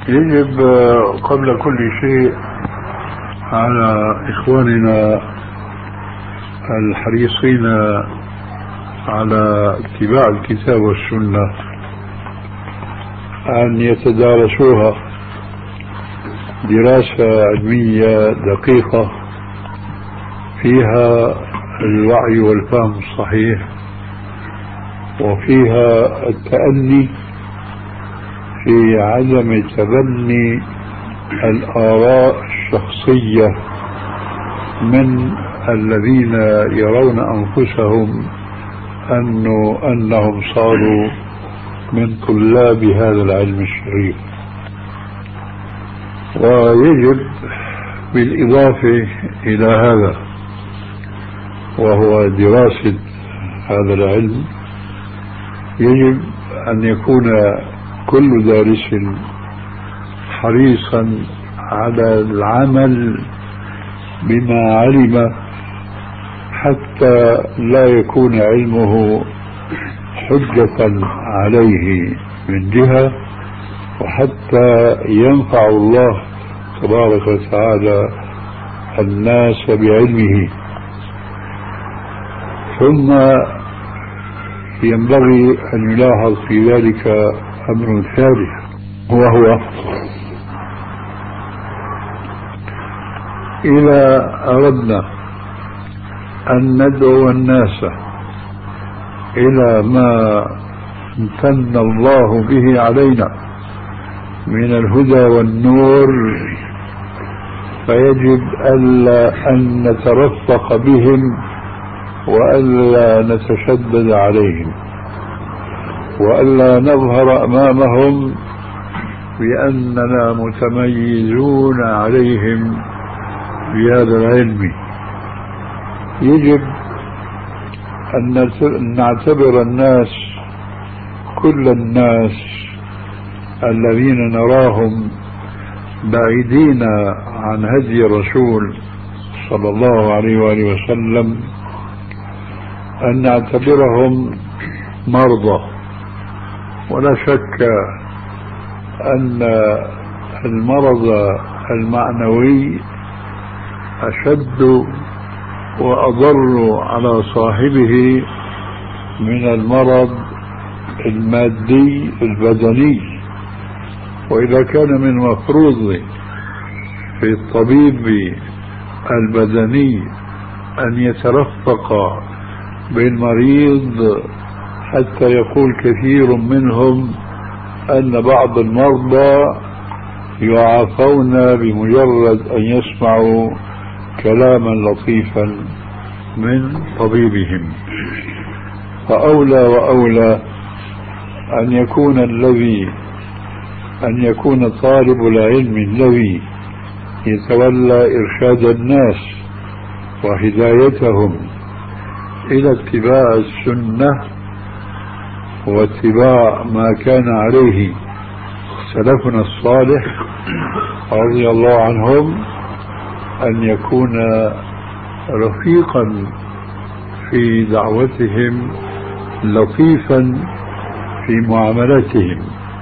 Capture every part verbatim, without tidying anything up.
يجب قبل كل شيء على إخواننا الحريصين على اتباع الكتاب والسنة أن يتدارسوها دراسة علمية دقيقة فيها الوعي والفهم الصحيح، وفيها التأني في عدم تبني الآراء الشخصية من الذين يرون أنفسهم أنه أنهم صاروا من طلاب هذا العلم الشريف. ويجب بالإضافة إلى هذا وهو دراسة هذا العلم، يجب أن يكون كل دارس حريصا على العمل بما علم، حتى لا يكون علمه حجة عليه من جهة، وحتى ينفع الله تبارك وتعالى الناس بعلمه. ثم ينبغي أن يلاحظ في ذلك أمر ثالث، وهو إذا أردنا أن ندعو الناس إلى ما امتن الله به علينا من الهدى والنور، فيجب ألا أن نترفق بهم وألا نتشدد عليهم، وألا نظهر أمامهم بأننا متميزون عليهم بهذا العلم. يجب أن نعتبر الناس، كل الناس الذين نراهم بعيدين عن هدي الرسول صلى الله عليه وآله وسلم، أن نعتبرهم مرضى. ولا شك أن المرض المعنوي أشد وأضر على صاحبه من المرض المادي البدني. وإذا كان من المفروض في الطبيب البدني أن يترفق بالمريض، حتى يقول كثير منهم أن بعض المرضى يعافون بمجرد أن يسمعوا كلاما لطيفا من طبيبهم. فأولى وأولى أن يكون الذي أن يكون طالب العلم الذي يتولى إرشاد الناس وهدايتهم إلى اتباع السنة واتباع ما كان عليه سلفنا الصالح رضي الله عنهم، أن يكون رفيقا في دعوتهم، لطيفا في معاملتهم.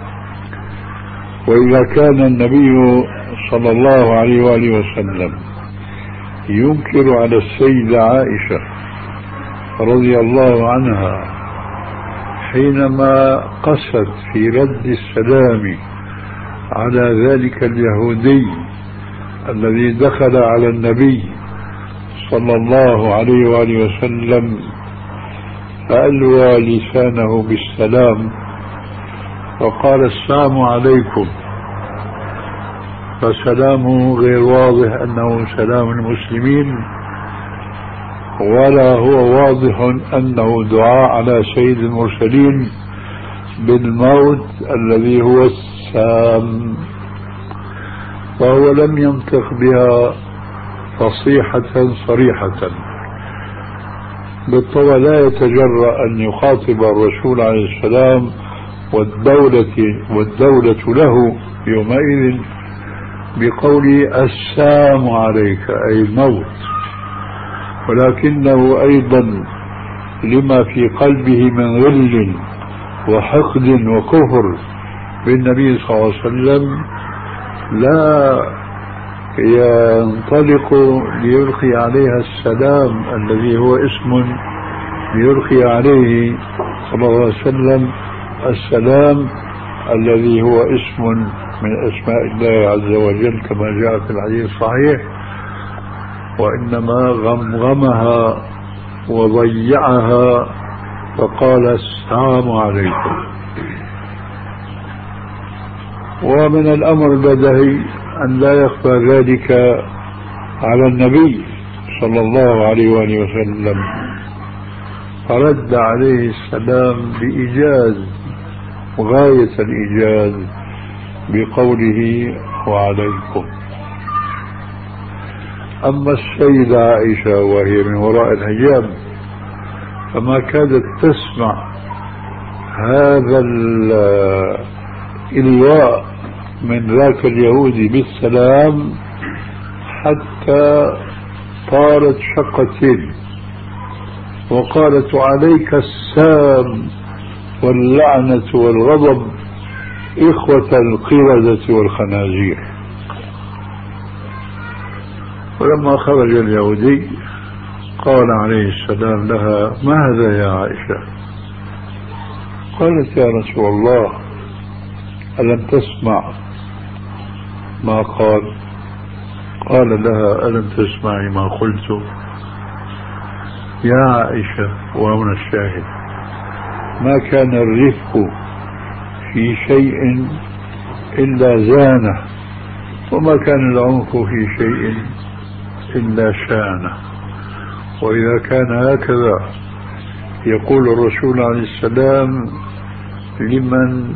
وإذا كان النبي صلى الله عليه وآله وسلم ينكر على السيدة عائشة رضي الله عنها حينما قست في رد السلام على ذلك اليهودي الذي دخل على النبي صلى الله عليه وآله وسلم فألوى لسانه بالسلام وقال السلام عليكم، فسلامه غير واضح أنه سلام المسلمين، ولا هو واضح أنه دعاء على سيد المرسلين بالموت الذي هو السام. فهو لم ينطق بها فصيحة صريحة. بالطبع لا يتجرأ أن يخاطب الرسول عليه السلام والدولة, والدولة له يومئذ بقول السام عليك أي الموت، ولكنه أيضا لما في قلبه من غل وحقد وكفر بالنبي صلى الله عليه وسلم لا ينطلق ليلقي عليها السلام الذي هو اسم ليلقي عليه صلى الله عليه وسلم السلام الذي هو اسم من أسماء الله عز وجل كما جاء في الحديث الصحيح، وإنما غمغمها وضيعها فقال السلام عليكم. ومن الأمر البديهي أن لا يخفى ذلك على النبي صلى الله عليه وآله وسلم، فرد عليه السلام بإيجاز غاية الإيجاز بقوله وعليكم. أما السيدة عائشة وهي من وراء الحجاب فما كادت تسمع هذا الإلواء من ذاك اليهودي بالسلام حتى طارت شقتين وقالت عليك السام واللعنة والغضب إخوة القردة والخنازير. ولما خرج اليهودي قال عليه السلام لها ما هذا يا عائشة؟ قالت يا رسول الله ألم تسمع ما قال؟ قال لها ألم تسمعي ما قلت؟ يا عائشة، وهنا الشاهد، ما كان الرفق في شيء إلا زانه، وما كان العنف في شيء إلا شانه. وإذا كان هكذا يقول الرسول عليه السلام لمن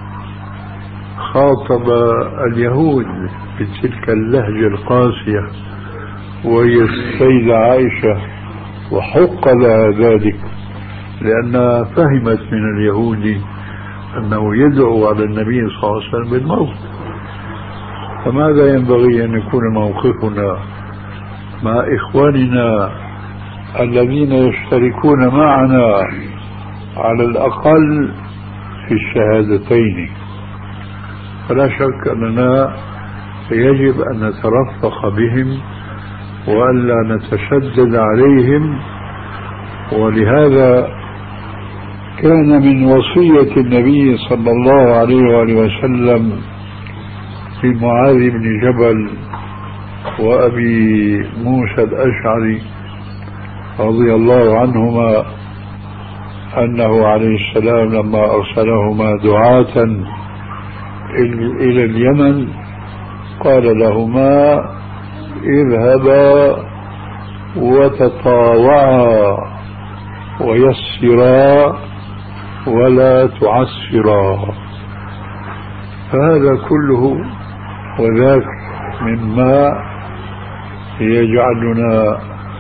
خاطب اليهود بتلك اللهجة القاسية وهي السيدة عائشة، وحق لها ذلك لأنها فهمت من اليهود أنه يدعو على النبي صلى الله عليه وسلم بالموت. فماذا ينبغي أن يكون موقفنا مع إخواننا الذين يشتركون معنا على الأقل في الشهادتين؟ فلا شك أننا يجب أن نترفق بهم وألا نتشدد عليهم. ولهذا كان من وصية النبي صلى الله عليه وآله وسلم لمعاذ بن جبل وأبي موسى الأشعري رضي الله عنهما أنه عليه السلام لما أرسلهما دعاة إلى اليمن قال لهما اذهبا وتطاوعا ويسرا ولا تعسرا. فهذا كله وذاك مما يجعلنا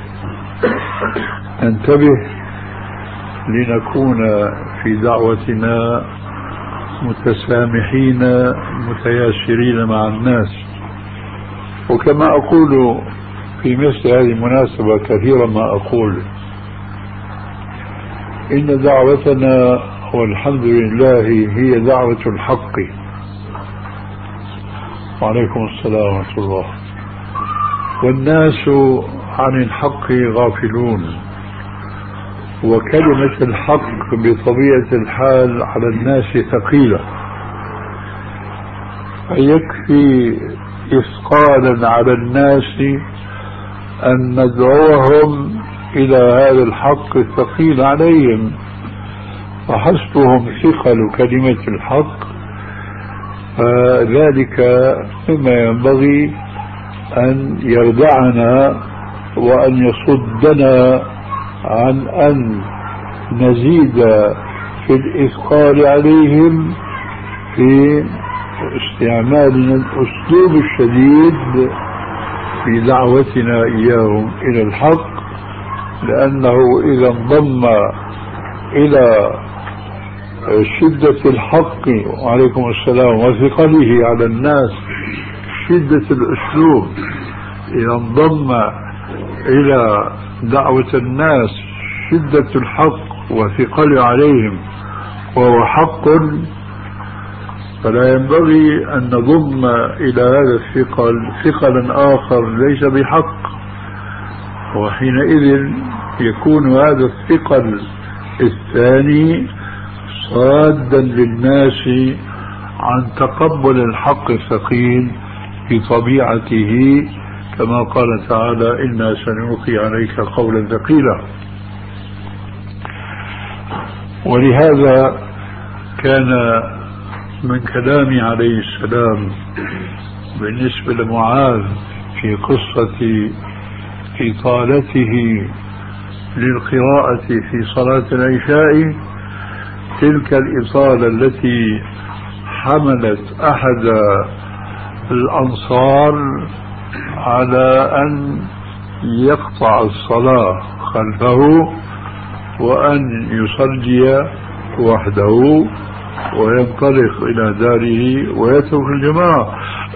ننتبه لنكون في دعوتنا متسامحين متياسرين مع الناس. وكما أقول في مثل هذه المناسبة كثيرا ما أقول إن دعوتنا والحمد لله هي دعوة الحق. وعليكم السلام ورحمة الله. والناس عن الحق غافلون، وكلمة الحق بطبيعة الحال على الناس ثقيلة، فيكفي إثقالا على الناس أن ندعوهم إلى هذا الحق الثقيل عليهم، فحسبهم ثقل كلمة الحق. فذلك مما ينبغي أن يردعنا وأن يصدنا عن أن نزيد في الإثقال عليهم في استعمالنا الأسلوب الشديد في دعوتنا إياهم إلى الحق، لأنه إذا انضم إلى شدة الحق وعليكم السلام وثقله على الناس شدة الأسلوب، إذا انضم إلى دعوة الناس شدة الحق وثقله عليهم وهو حق، فلا ينبغي أن نضم إلى هذا الثقل ثقلا آخر ليس بحق، وحينئذ يكون هذا الثقل الثاني صادا للناس عن تقبل الحق الثقيل بطبيعته، كما قال تعالى: إنا سنلقي عليك قولا ثقيلا. ولهذا كان من كلام عليه السلام بالنسبة لمعاذ في قصة إطالته للقراءة في صلاة العشاء تلك الإطالة التي حملت أحد الأنصار على أن يقطع الصلاة خلفه وأن يصلي وحده وينطلق إلى داره ويترك الجماعة.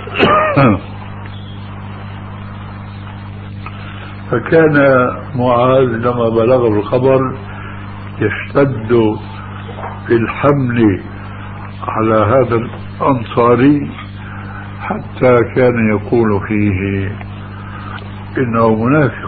فكان معاذ لما بلغه الخبر يشتد في الحمل على هذا الأنصاري حتى كان يقول فيه إنه منافق.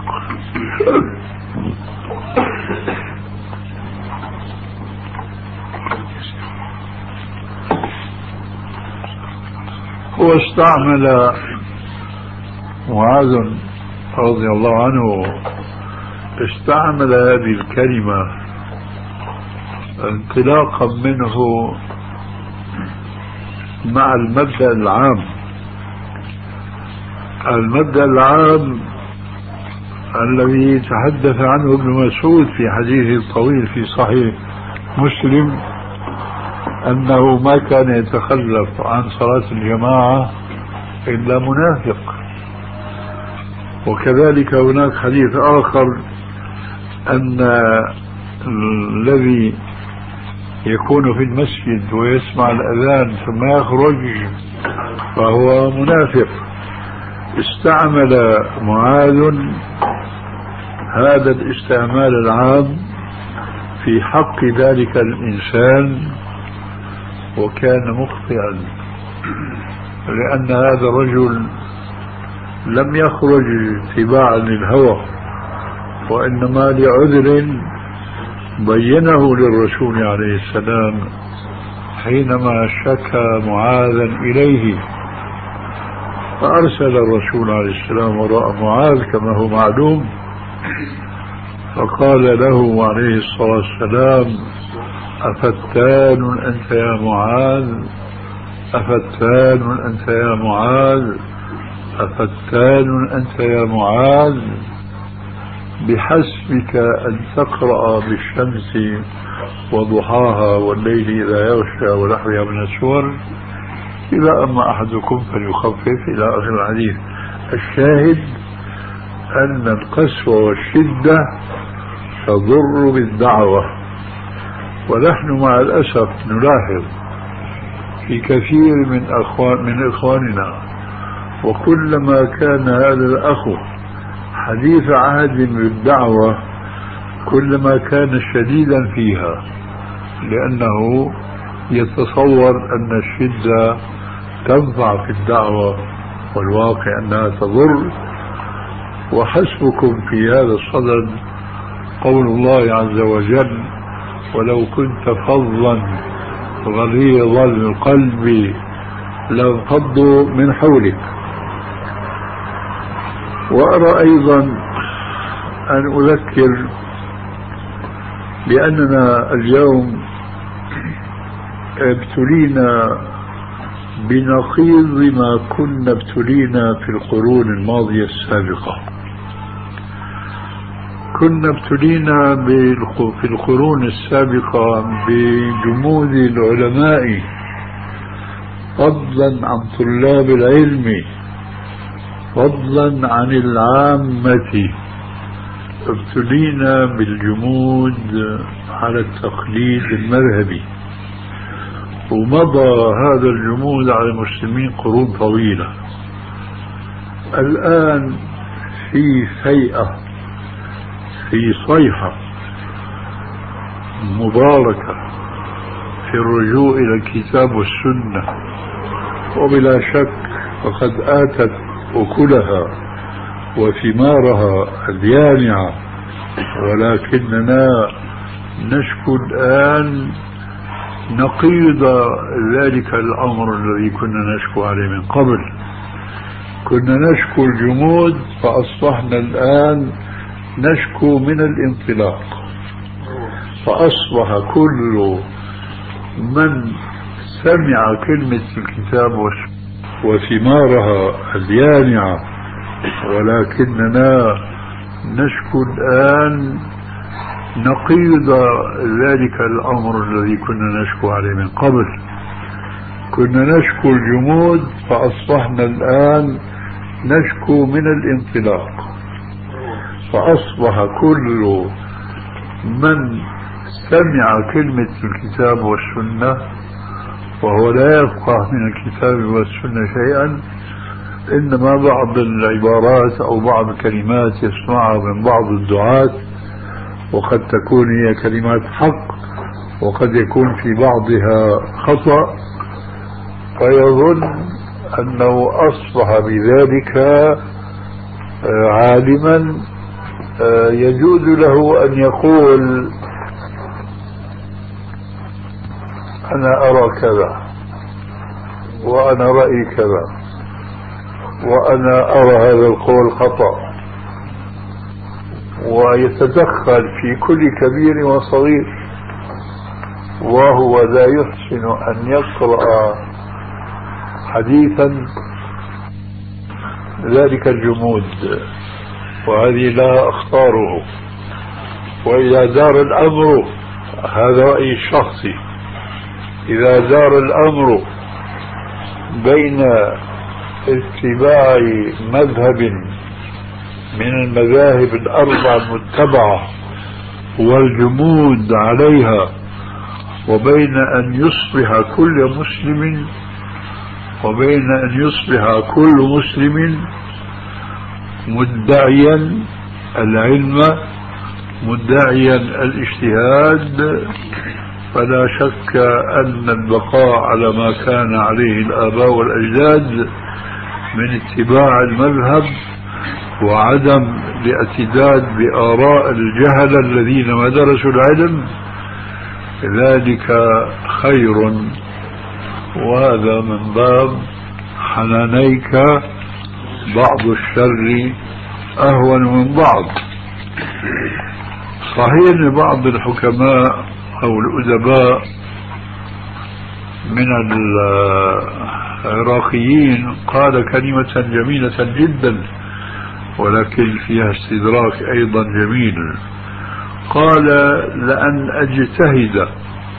هو استعمل معاذ رضي الله عنه استعمل هذه الكلمة انطلاقا منه مع المبدأ العام. المبدأ العام الذي تحدث عنه ابن مسعود في حديثه الطويل في صحيح مسلم أنه ما كان يتخلف عن صلاة الجماعة إلا منافق. وكذلك هناك حديث آخر أن الذي يكون في المسجد ويسمع الأذان ثم يخرج فهو منافق. استعمل معاذ هذا الاستعمال العام في حق ذلك الإنسان وكان مخطئا، لأن هذا الرجل لم يخرج اتباعا للهوى وإنما لعذر بينه للرسول عليه السلام حينما شكى معاذا إليه، فأرسل الرسول عليه السلام وراء معاذ كما هو معلوم، فقال له عليه الصلاة والسلام: أفتان أنت يا معاذ، أفتان أنت يا معاذ، أفتان أنت يا معاذ، بحسبك أن تقرأ بالشمس وضحاها والليل إذا يغشى ونحوها من السور، إذا أما أحدكم فليخفف إلى آخر الحديث. الشاهد أن القسوة والشدة تضر بالدعوة، ونحن مع الأسف نلاحظ في كثير من أخوان من إخواننا، وكلما كان هذا الأخ حديث عهد بالدعوة كلما كان شديدا فيها، لأنه يتصور أن الشدة تنفع في الدعوة والواقع أنها تضر. وحسبكم في هذا الصدد قول الله عز وجل: ولو كنت فظا غليظ القلب لانفضوا من حولك. وأرى أيضا أن أذكر بأننا اليوم ابتلينا بنقيض ما كنا ابتلينا في القرون الماضية السابقة. كنا ابتلينا في القرون السابقة بجمود العلماء فضلا عن طلاب العلم، فضلا عن العامة. ابتلينا بالجمود على التقليد المذهبي، ومضى هذا الجمود على المسلمين قرون طويلة. الآن في فيئة، في صيحة مباركة في الرجوع إلى الكتاب والسنة، وبلا شك فقد آتت أكلها وثمارها اليانعة، ولكننا نشكو الآن نقيض ذلك الأمر الذي كنا نشكو عليه من قبل. كنا نشكو الجمود فأصبحنا الآن نشكو من الانطلاق، فأصبح كل من سمع كلمة الكتاب وثمارها اليانعة، ولكننا نشكو الآن نقيض ذلك الأمر الذي كنا نشكو عليه من قبل. كنا نشكو الجمود فأصبحنا الآن نشكو من الانطلاق، فأصبح كل من سمع كلمة الكتاب والسنة وهو لا يفقه من الكتاب والسنة شيئا، إنما بعض العبارات أو بعض الكلمات يسمعها من بعض الدعاة، وقد تكون هي كلمات حق وقد يكون في بعضها خطأ، فيظن أنه أصبح بذلك عالما يجوز له أن يقول أنا أرى كذا، وأنا رأيي كذا، وأنا أرى هذا القول خطأ، ويتدخل في كل كبير وصغير، وهو لا يحسن أن يقرأ حديثا ذلك الجمود، وهذه لا أختاره. وإذا دار الأمر، هذا رأيي الشخصي، إذا دار الأمر بين اتباع مذهب من المذاهب الأربع المتبعة والجمود عليها، وبين أن يصبح كل مسلم وبين أن يصبح كل مسلم مدعيا العلم مدعيا الاجتهاد، فلا شك أن البقاء على ما كان عليه الآباء والأجداد من اتباع المذهب وعدم الاعتداد بآراء الجهل الذين ما درسوا العلم ذلك خير، وهذا من باب حنانيك بعض الشر أهون من بعض. صحيح أن بعض الحكماء أو الأدباء من العراقيين قال كلمة جميلة جدا، ولكن فيها استدراك أيضا جميل. قال: لأن أجتهد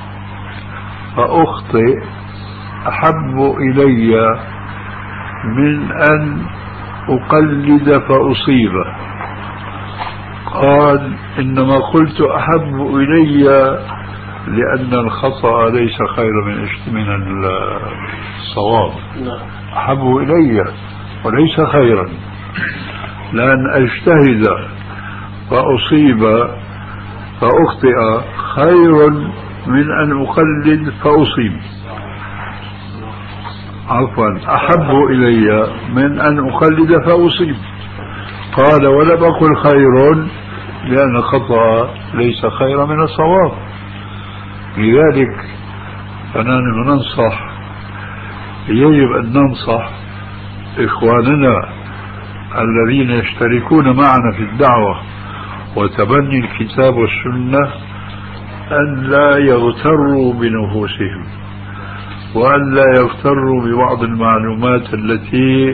فأخطئ أحب إلي من أن أقلد فأصيب. قال: إنما قلت أحب إلي لأن الخطأ ليس خير من من الصواب، أحب إلي وليس خيرا، لأن أجتهد فأصيب فأخطئ خير من أن أقلد فأصيب، عفوا أحب إلي من أن أقلد فأصيب. قال: ولم أقل خير لأن الخطأ ليس خير من الصواب. لذلك فنحن ننصح، يجب أن ننصح إخواننا الذين يشتركون معنا في الدعوة وتبني الكتاب والسنة أن لا يغتروا بنفوسهم، وأن لا يغتروا ببعض المعلومات التي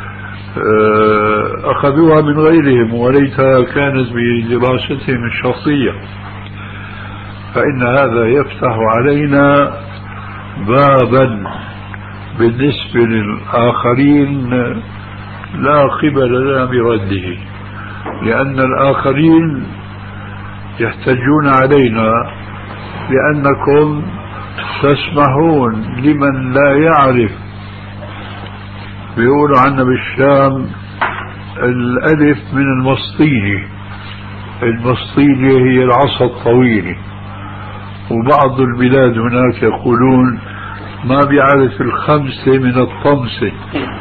أخذوها من غيرهم وليتها كانت بدراستهم الشخصية، فإن هذا يفتح علينا بابا بالنسبة للآخرين لا قبل لنا برده، لأن الآخرين يحتجون علينا لأنكم تسمحون لمن لا يعرف. بيقولوا عنا بالشام الألف من المسطيلة، المسطيلة هي العصا الطويلة، وبعض البلاد هناك يقولون ما بيعرف الخمسة من الطمسة.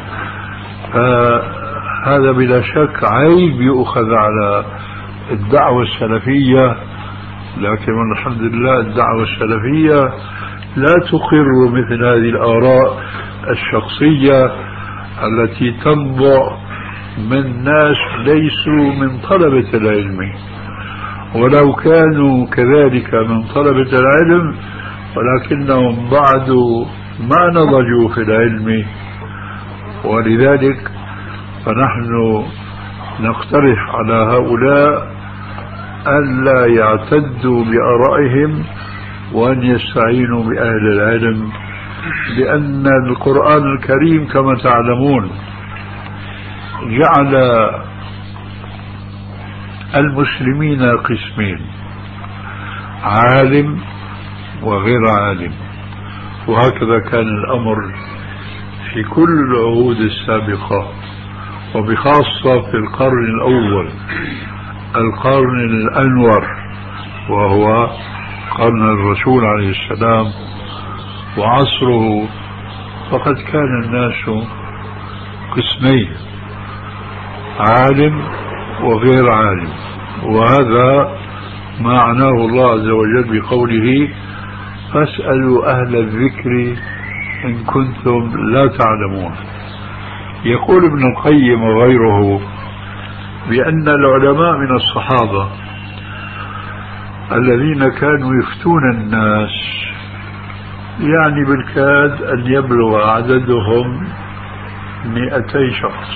فهذا بلا شك عيب يؤخذ على الدعوة السلفية، لكن الحمد لله الدعوة السلفية لا تقر مثل هذه الآراء الشخصية التي تنبع من ناس ليسوا من طلبة العلم، ولو كانوا كذلك من طلبة العلم ولكنهم بعد ما نضجوا في العلم. ولذلك فنحن نقترح على هؤلاء ألا يعتدوا بآرائهم وأن يستعينوا بأهل العلم، لأن القرآن الكريم كما تعلمون جعل المسلمين قسمين: عالم وغير عالم، وهكذا كان الأمر في كل العهود السابقة، وبخاصة في القرن الأول القرن الأنور وهو قرن الرسول عليه السلام وعصره، فقد كان الناس قسمين: عالم وغير عالم. وهذا ما معناه الله عز وجل بقوله: فاسألوا أهل الذكر إن كنتم لا تعلمون. يقول ابن القيم وغيره بأن العلماء من الصحابة الذين كانوا يفتون الناس يعني بالكاد أن يبلغ عددهم مئتي شخص،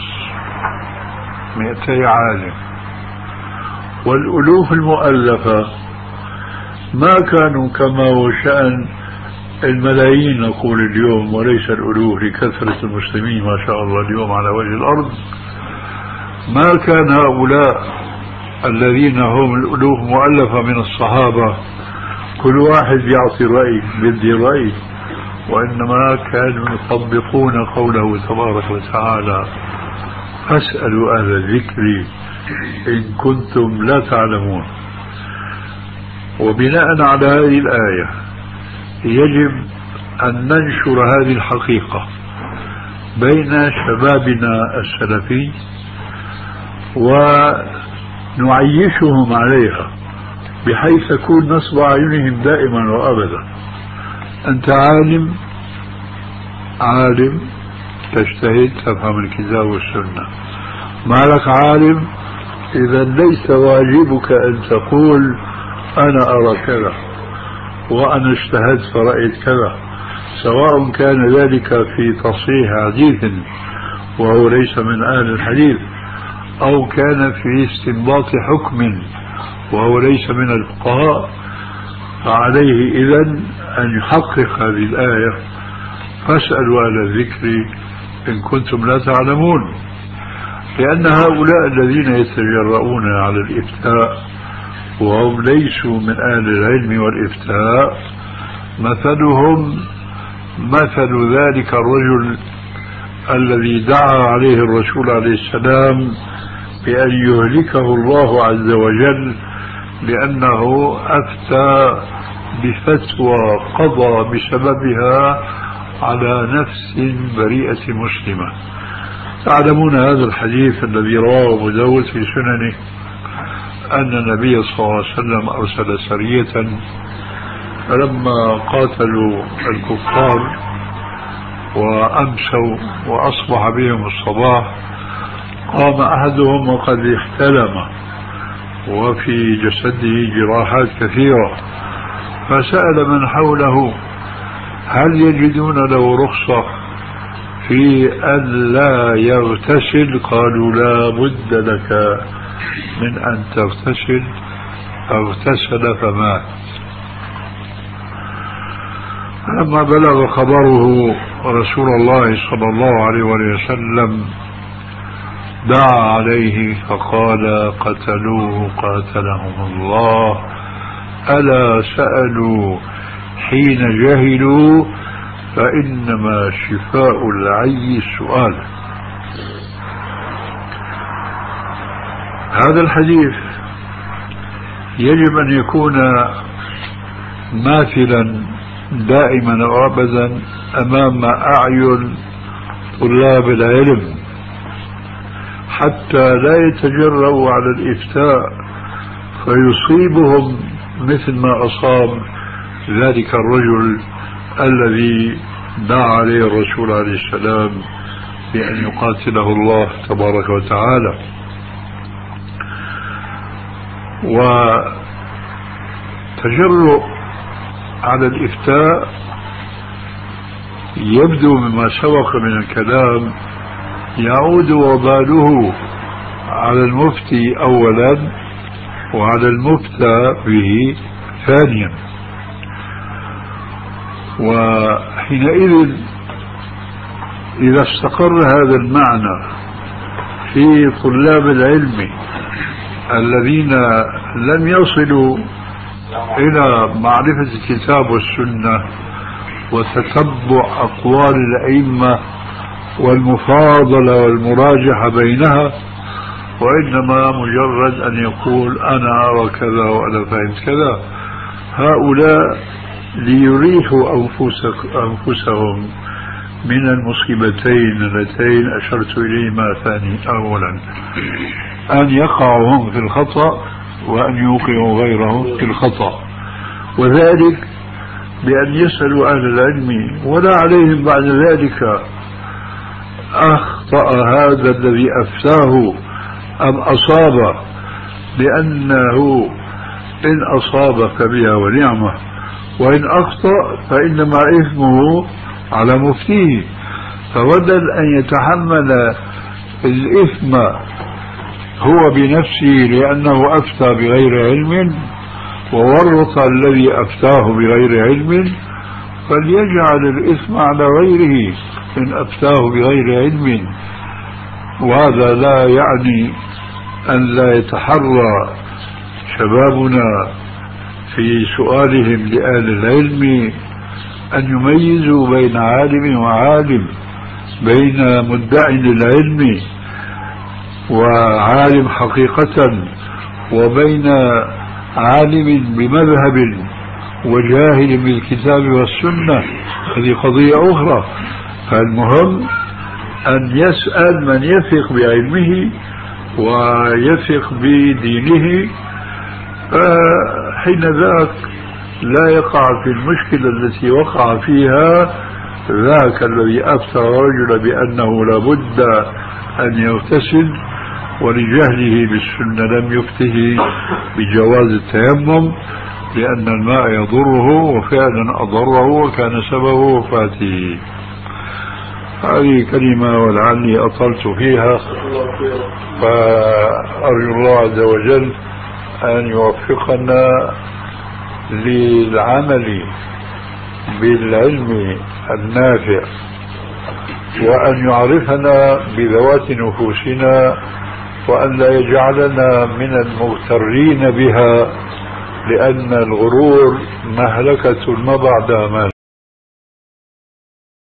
مئتي عالم، والألوف المؤلفة ما كانوا كما هو شأن الملايين نقول اليوم، وليس الألوف لكثرة المسلمين ما شاء الله اليوم على وجه الأرض. ما كان هؤلاء الذين هم الألوف مؤلفة من الصحابة كل واحد يعطي رأي بدي رأي، وإنما كانوا يطبقون قوله تبارك وتعالى: فاسألوا أهل الذكر إن كنتم لا تعلمون. وبناء على هذه الآية يجب أن ننشر هذه الحقيقة بين شبابنا السلفي ونعيشهم عليها، بحيث تكون نصب أعينهم دائما وأبدا: أنت عالم، عالم تجتهد تفهم الكتاب والسنة، ما لك عالم، إذا ليس واجبك أن تقول أنا أرى كذا وأنا اجتهدت فرأيت كذا، سواء كان ذلك في تصحيح حديث وهو ليس من أهل الحديث، أو كان في استنباط حكم وهو ليس من الفقهاء. فعليه إذن أن يحقق هذه الآية: فاسألوا أهل الذكر إن كنتم لا تعلمون. لأن هؤلاء الذين يتجرؤون على الإفتاء وهم ليسوا من أهل العلم والإفتاء مثلهم مثل ذلك الرجل الذي دعا عليه الرسول عليه السلام بأن يهلكه الله عز وجل لأنه أفتى بفتوى قضى بسببها على نفس بريئة مسلمة. تعلمون هذا الحديث الذي رواه أبو داود في سننه أن النبي صلى الله عليه وسلم أرسل سرية، فلما قاتلوا الكفار وأمسوا وأصبح بهم الصباح قام أحدهم وقد احتلم وفي جسده جراحات كثيرة، فسأل من حوله: هل يجدون له رخصة في أن لا يغتسل؟ قالوا: لا بد لك من أن تغتسل. فاغتسل فمات. لما بلغ خبره رسول الله صلى الله عليه وسلم دعا عليه فقال: قتلوه قاتلهم الله، ألا سألوا حين جهلوا فإنما شفاء العي السؤال. هذا الحديث يجب أن يكون ماثلا دائما وابدا امام اعين طلاب العلم حتى لا يتجرؤوا على الافتاء فيصيبهم مثل ما اصاب ذلك الرجل الذي دعا عليه الرسول عليه السلام بأن يقاتله الله تبارك وتعالى. وتجرؤ على الإفتاء يبدو مما سبق من الكلام يعود وباله على المفتي أولا وعلى المفتى به ثانيا. وحينئذ إذا استقر هذا المعنى في طلاب العلم الذين لم يصلوا إلى معرفة الكتاب والسنة وتتبع أقوال الأئمة والمفاضلة والمراجحة بينها، وإنما مجرد أن يقول أنا أرى كذا وأنا فهمت كذا، هؤلاء ليريحوا أنفسهم من المصيبتين اللتين أشرت إليهما ثاني أولا، أن يقعوا هم في الخطأ وأن يوقعوا غيرهم في الخطأ، وذلك بأن يسألوا أهل العلم ولا عليهم بعد ذلك أخطأ هذا الذي أفتاه أم أصاب، لأنه إن أصاب فبها ونعمة، وإن أخطأ فإنما إثمه على مفتيه. فبدل أن يتحمل الإثم هو بنفسه لأنه أفتى بغير علم وورط الذي أفتاه بغير علم، فليجعل الإثم على غيره إن أفتاه بغير علم. وهذا لا يعني أن لا يتحرى شبابنا في سؤالهم لأهل العلم أن يميزوا بين عالم وعالم، بين مدعي للعلم وعالم حقيقة، وبين عالم بمذهب وجاهل بالكتاب والسنة، هذه قضية أخرى. فالمهم أن يسأل من يثق بعلمه ويثق بدينه، حين ذاك لا يقع في المشكلة التي وقع فيها ذاك الذي أفتى رجل بأنه لابد أن يغتسل ولجهله بالسنة لم يفته بجواز التيمم لأن الماء يضره، وفعلا أضره وكان سبب وفاته. هذه كلمة ولعلي أطلت فيها، فأرجو الله عز وجل أن يوفقنا للعمل بالعلم النافع، وأن يعرفنا بذوات نفوسنا، وأن لا يجعلنا من المغترين بها، لأن الغرور مهلكة ما بعدها مهلكة.